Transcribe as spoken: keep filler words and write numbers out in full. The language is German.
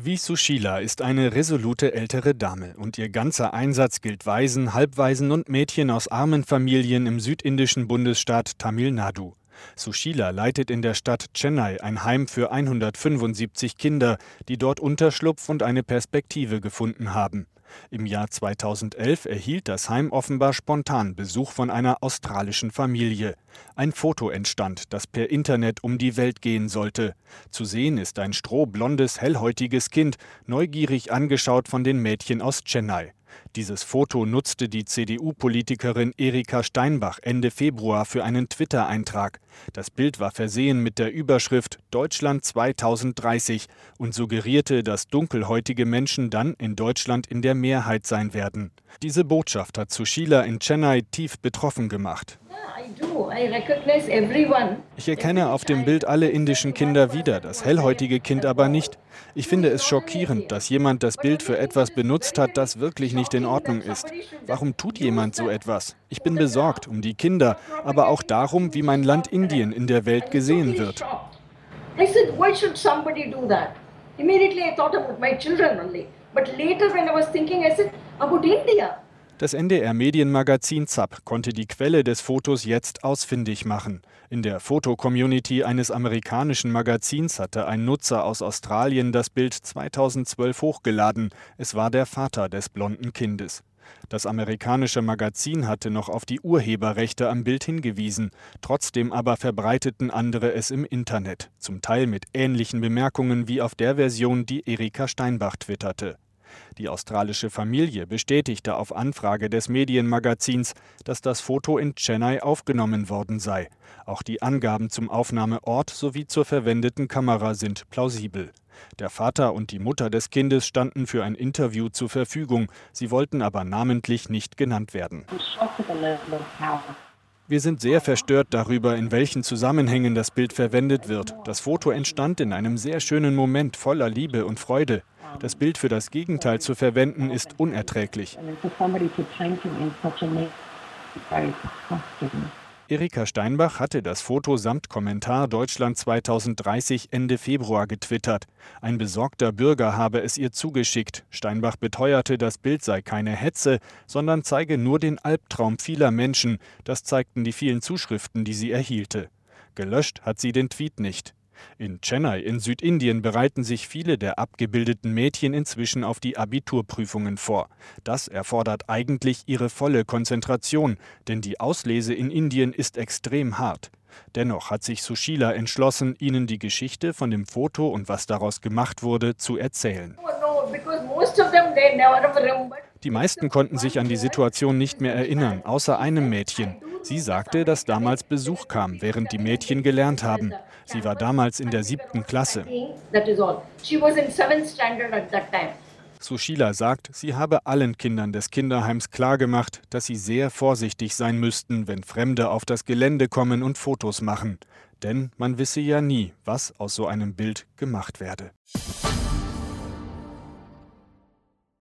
Wie Sushila ist eine resolute ältere Dame und ihr ganzer Einsatz gilt Waisen, Halbwaisen und Mädchen aus armen Familien im südindischen Bundesstaat Tamil Nadu. Sushila leitet in der Stadt Chennai ein Heim für hundertfünfundsiebzig Kinder, die dort Unterschlupf und eine Perspektive gefunden haben. Im Jahr zweitausendelf erhielt das Heim offenbar spontan Besuch von einer australischen Familie. Ein Foto entstand, das per Internet um die Welt gehen sollte. Zu sehen ist ein strohblondes, hellhäutiges Kind, neugierig angeschaut von den Mädchen aus Chennai. Dieses Foto nutzte die C D U-Politikerin Erika Steinbach Ende Februar für einen Twitter-Eintrag. Das Bild war versehen mit der Überschrift Deutschland zweitausenddreißig und suggerierte, dass dunkelhäutige Menschen dann in Deutschland in der Mehrheit sein werden. Diese Botschaft hat Sushila in Chennai tief betroffen gemacht. Ich erkenne auf dem Bild alle indischen Kinder wieder, das hellhäutige Kind aber nicht. Ich finde es schockierend, dass jemand das Bild für etwas benutzt hat, das wirklich nicht in Ordnung ist. Warum tut jemand so etwas? Ich bin besorgt um die Kinder, aber auch darum, wie mein Land Indien in der Welt gesehen wird. Das N D R-Medienmagazin Zapp konnte die Quelle des Fotos jetzt ausfindig machen. In der Fotocommunity eines amerikanischen Magazins hatte ein Nutzer aus Australien das Bild zweitausendzwölf hochgeladen. Es war der Vater des blonden Kindes. Das amerikanische Magazin hatte noch auf die Urheberrechte am Bild hingewiesen. Trotzdem aber verbreiteten andere es im Internet, zum Teil mit ähnlichen Bemerkungen wie auf der Version, die Erika Steinbach twitterte. Die australische Familie bestätigte auf Anfrage des Medienmagazins, dass das Foto in Chennai aufgenommen worden sei. Auch die Angaben zum Aufnahmeort sowie zur verwendeten Kamera sind plausibel. Der Vater und die Mutter des Kindes standen für ein Interview zur Verfügung. Sie wollten aber namentlich nicht genannt werden. Wir sind sehr verstört darüber, in welchen Zusammenhängen das Bild verwendet wird. Das Foto entstand in einem sehr schönen Moment voller Liebe und Freude. Das Bild für das Gegenteil zu verwenden, ist unerträglich. Erika Steinbach hatte das Foto samt Kommentar Deutschland zweitausenddreißig Ende Februar getwittert. Ein besorgter Bürger habe es ihr zugeschickt. Steinbach beteuerte, das Bild sei keine Hetze, sondern zeige nur den Albtraum vieler Menschen. Das zeigten die vielen Zuschriften, die sie erhielte. Gelöscht hat sie den Tweet nicht. In Chennai in Südindien bereiten sich viele der abgebildeten Mädchen inzwischen auf die Abiturprüfungen vor. Das erfordert eigentlich ihre volle Konzentration, denn die Auslese in Indien ist extrem hart. Dennoch hat sich Sushila entschlossen, ihnen die Geschichte von dem Foto und was daraus gemacht wurde, zu erzählen. Die meisten konnten sich an die Situation nicht mehr erinnern, außer einem Mädchen. Sie sagte, dass damals Besuch kam, während die Mädchen gelernt haben. Sie war damals in der siebten Klasse. Sushila sagt, sie habe allen Kindern des Kinderheims klargemacht, dass sie sehr vorsichtig sein müssten, wenn Fremde auf das Gelände kommen und Fotos machen. Denn man wisse ja nie, was aus so einem Bild gemacht werde.